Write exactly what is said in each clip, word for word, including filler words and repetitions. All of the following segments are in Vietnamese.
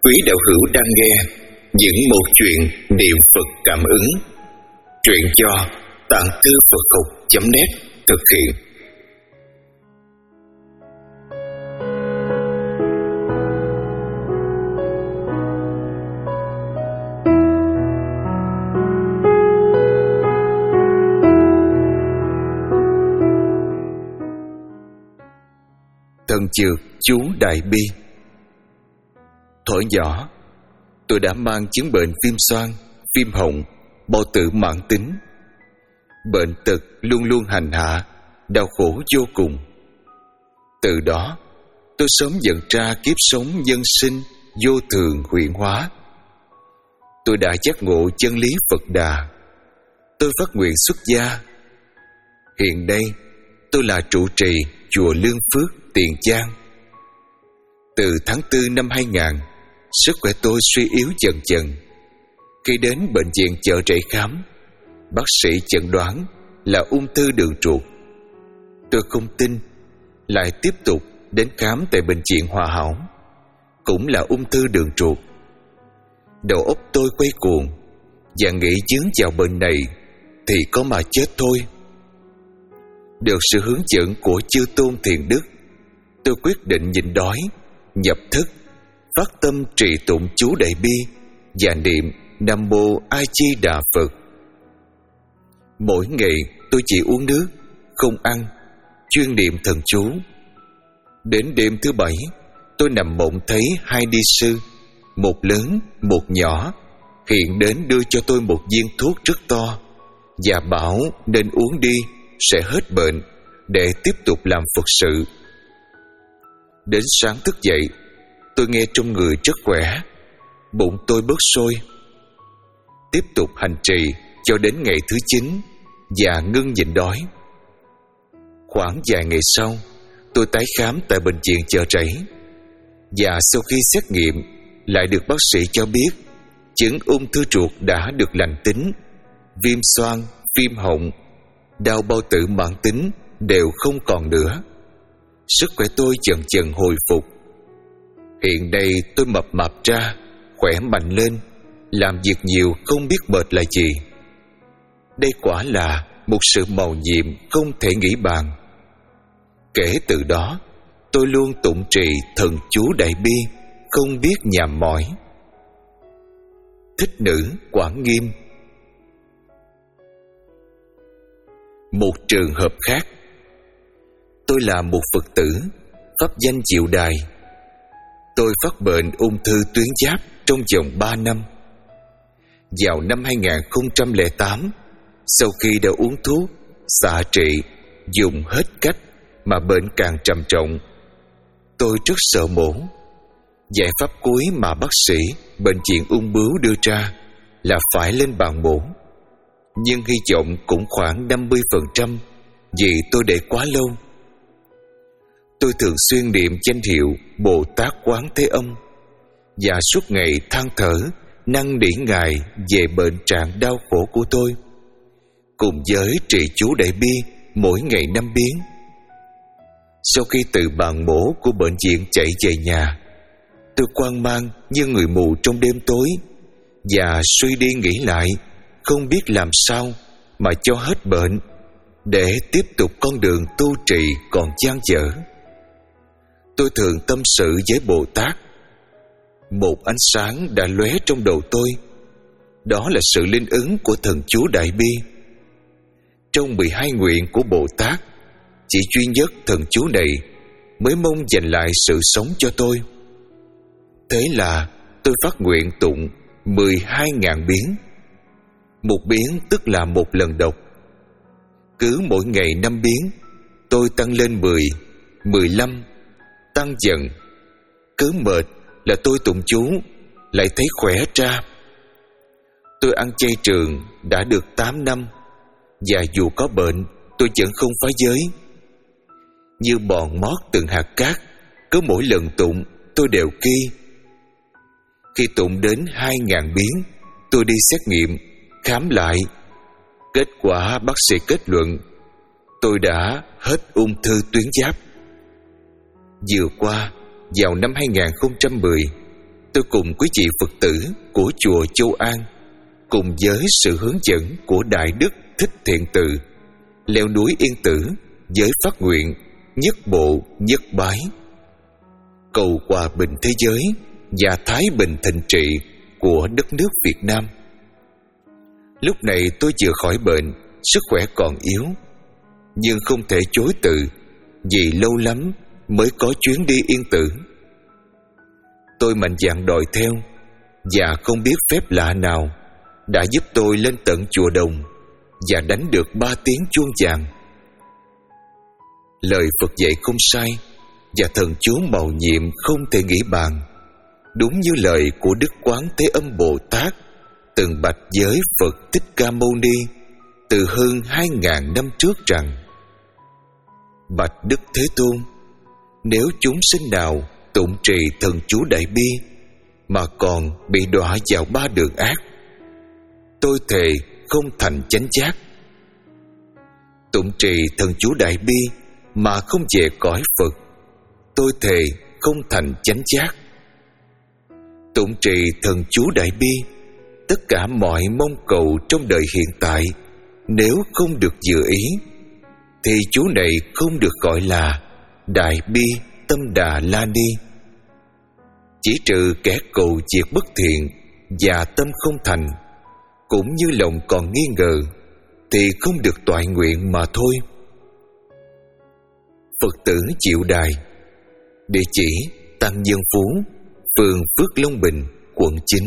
quý đạo hữu đang nghe những một chuyện niệm Phật cảm ứng. Truyện do tạng thư Phật học chấm net thực hiện. Thần dược chú Đại Bi. Thuở nhỏ, tôi đã mang chứng bệnh viêm xoang, viêm họng, bao tử mãn tính. Bệnh tật luôn luôn hành hạ, đau khổ vô cùng. Từ đó, tôi sớm nhận ra kiếp sống nhân sinh vô thường huyễn hóa. Tôi đã giác ngộ chân lý Phật Đà. Tôi phát nguyện xuất gia. Hiện đây, tôi là trụ trì chùa Lương Phước, Tiền Giang. Từ tháng tư năm hai nghìn, sức khỏe tôi suy yếu dần dần. Khi đến bệnh viện Chợ Rẫy khám, bác sĩ chẩn đoán là ung thư đường ruột. Tôi không tin, lại tiếp tục đến khám tại bệnh viện Hòa Hảo, cũng là ung thư đường ruột. Đầu óc tôi quay cuồng và nghĩ dướng vào bệnh này thì có mà chết thôi. Được sự hướng dẫn của chư tôn thiền đức, tôi quyết định nhịn đói, nhập thức, phát tâm trì tụng chú Đại Bi và niệm Nam Mô A Di Đà Phật. Mỗi ngày tôi chỉ uống nước, không ăn, chuyên niệm thần chú. Đến đêm thứ bảy, tôi nằm mộng thấy hai ni sư, một lớn, một nhỏ, hiện đến đưa cho tôi một viên thuốc rất to và bảo nên uống đi sẽ hết bệnh để tiếp tục làm Phật sự. Đến sáng thức dậy, tôi nghe trong người rất khỏe, bụng tôi bớt sôi. Tiếp tục hành trì cho đến ngày thứ chín và ngưng nhịn đói. Khoảng vài ngày sau, tôi tái khám tại bệnh viện Chợ Rẫy, và sau khi xét nghiệm lại được bác sĩ cho biết chứng ung thư ruột đã được lành tính, viêm xoang, viêm họng, đau bao tử mãn tính đều không còn nữa. Sức khỏe tôi dần dần hồi phục. Hiện nay tôi mập mạp ra, khỏe mạnh lên, làm việc nhiều không biết mệt là gì. Đây quả là một sự mầu nhiệm không thể nghĩ bàn. Kể từ đó, tôi luôn tụng trì thần chú Đại Bi, không biết nhàm mỏi. Thích nữ Quảng Nghiêm. Một trường hợp khác, tôi là một Phật tử, pháp danh Diệu Đài. Tôi phát bệnh ung thư tuyến giáp trong vòng ba năm. Vào năm hai nghìn không trăm lẻ tám, sau khi đã uống thuốc, xạ trị, dùng hết cách mà bệnh càng trầm trọng, tôi rất sợ mổ. Giải pháp cuối mà bác sĩ bệnh viện ung bướu đưa ra là phải lên bàn mổ, nhưng hy vọng cũng khoảng năm mươi phần trăm vì tôi để quá lâu. Tôi thường xuyên niệm danh hiệu Bồ Tát Quán Thế Âm và suốt ngày than thở năn nỉ Ngài về bệnh trạng đau khổ của tôi, cùng với trì chú Đại Bi mỗi ngày năm biến. Sau khi từ bàn mổ của bệnh viện chạy về nhà, tôi hoang mang như người mù trong đêm tối và suy đi nghĩ lại, không biết làm sao mà cho hết bệnh để tiếp tục con đường tu trì còn dang dở. Tôi thường tâm sự với Bồ Tát. Một ánh sáng đã lóe trong đầu tôi, đó là sự linh ứng của thần chú Đại Bi. Trong mười hai nguyện của Bồ Tát, chỉ duy nhất thần chú này mới mong giành lại sự sống cho tôi. Thế là tôi phát nguyện tụng mười hai nghìn biến. Một biến tức là một lần đọc. Cứ mỗi ngày năm biến, tôi tăng lên mười, mười lăm, tăng dần. Cứ mệt là tôi tụng chú, lại thấy khỏe ra. Tôi ăn chay trường đã được tám năm, và dù có bệnh, tôi vẫn không phá giới. Như bòn mót từng hạt cát, cứ mỗi lần tụng tôi đều ghi. Khi tụng đến hai nghìn biến, tôi đi xét nghiệm, khám lại. Kết quả bác sĩ kết luận tôi đã hết ung thư tuyến giáp. Vừa qua, vào năm hai nghìn không trăm mười, tôi cùng quý vị Phật tử của chùa Châu An, cùng với sự hướng dẫn của Đại Đức Thích Thiện Từ, leo núi Yên Tử với phát nguyện nhất bộ nhất bái, cầu hòa bình thế giới và thái bình thịnh trị của đất nước Việt Nam. Lúc này tôi vừa khỏi bệnh, sức khỏe còn yếu, nhưng không thể chối từ, vì lâu lắm mới có chuyến đi Yên Tử. Tôi mạnh dạn đòi theo, và không biết phép lạ nào đã giúp tôi lên tận chùa Đồng và đánh được ba tiếng chuông vàng. Lời Phật dạy không sai, và thần chú mầu nhiệm không thể nghĩ bàn, đúng như lời của Đức Quán Thế Âm Bồ Tát từng bạch với Phật Thích Ca Mâu Ni từ hơn hai ngàn năm trước rằng: bạch Đức Thế Tôn, nếu chúng sinh nào tụng trì thần chú Đại Bi mà còn bị đọa vào ba đường ác, tôi thề không thành chánh giác. Tụng trì thần chú Đại Bi mà không về cõi Phật, tôi thề không thành chánh giác. Tụng trì thần chú Đại Bi, tất cả mọi mong cầu trong đời hiện tại nếu không được dự ý, thì chú này không được gọi là Đại Bi Tâm Đà La Ni. Chỉ trừ kẻ cầu diệt bất thiện và tâm không thành, cũng như lòng còn nghi ngờ, thì không được toại nguyện mà thôi. Phật tử Triệu Đài, địa chỉ Tăng Nhân Phú, phường Phước Long Bình, quận chín.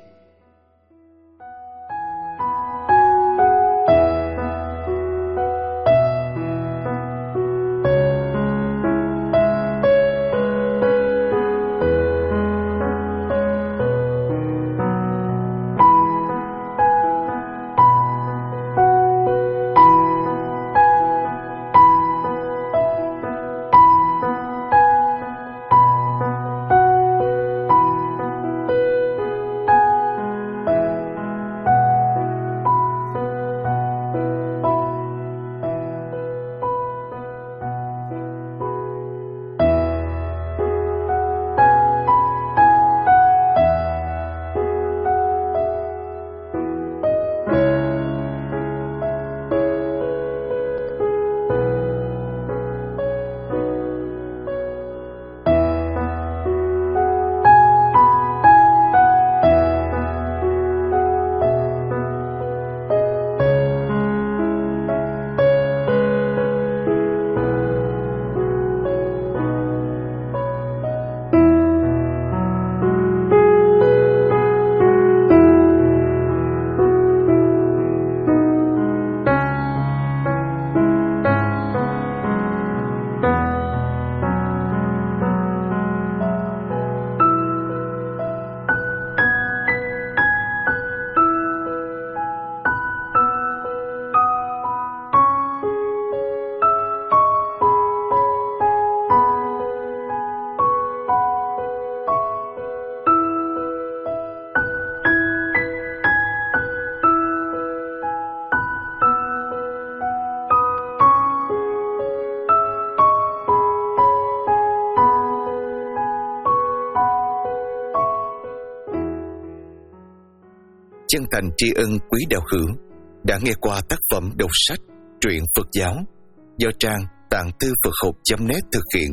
Chân thành tri ân quý đạo hữu đã nghe qua tác phẩm đọc sách truyện Phật giáo do trang tạng thư Phật học chấm net thực hiện.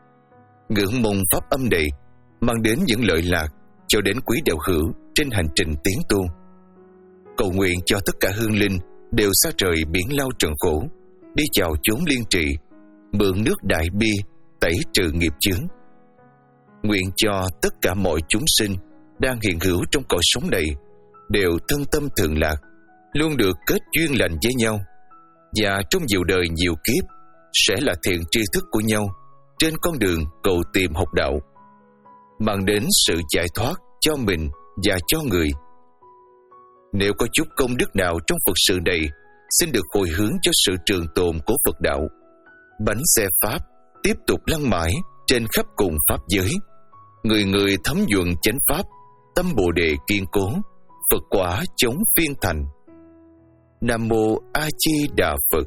Ngưỡng mong pháp âm này mang đến những lợi lạc cho đến quý đạo hữu trên hành trình tiến tu. Cầu nguyện cho tất cả hương linh đều xa trời biển lao trần khổ, đi vào chốn liên trị, mượn nước Đại Bi tẩy trừ nghiệp chướng. Nguyện cho tất cả mọi chúng sinh đang hiện hữu trong cõi sống này đều thân tâm thường lạc, luôn được kết duyên lành với nhau, và trong nhiều đời nhiều kiếp sẽ là thiện tri thức của nhau trên con đường cầu tìm học đạo, mang đến sự giải thoát cho mình và cho người. Nếu có chút công đức nào trong Phật sự này, xin được hồi hướng cho sự trường tồn của Phật đạo. Bánh xe Pháp tiếp tục lăn mãi trên khắp cùng Pháp giới, người người thấm nhuần chánh Pháp, tâm Bồ Đề kiên cố, Phật quả chống phiên thành. Nam Mô A Di Đà Phật.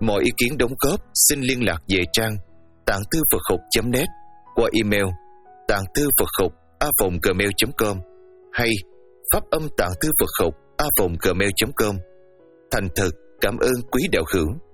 Mọi ý kiến đóng góp xin liên lạc về trang tạng thư Phật học chấm net qua email tạng thư Phật học a vòng gmail chấm com hay pháp âm tạng thư Phật học a vòng gmail chấm com. Thành thật cảm ơn quý đạo hữu.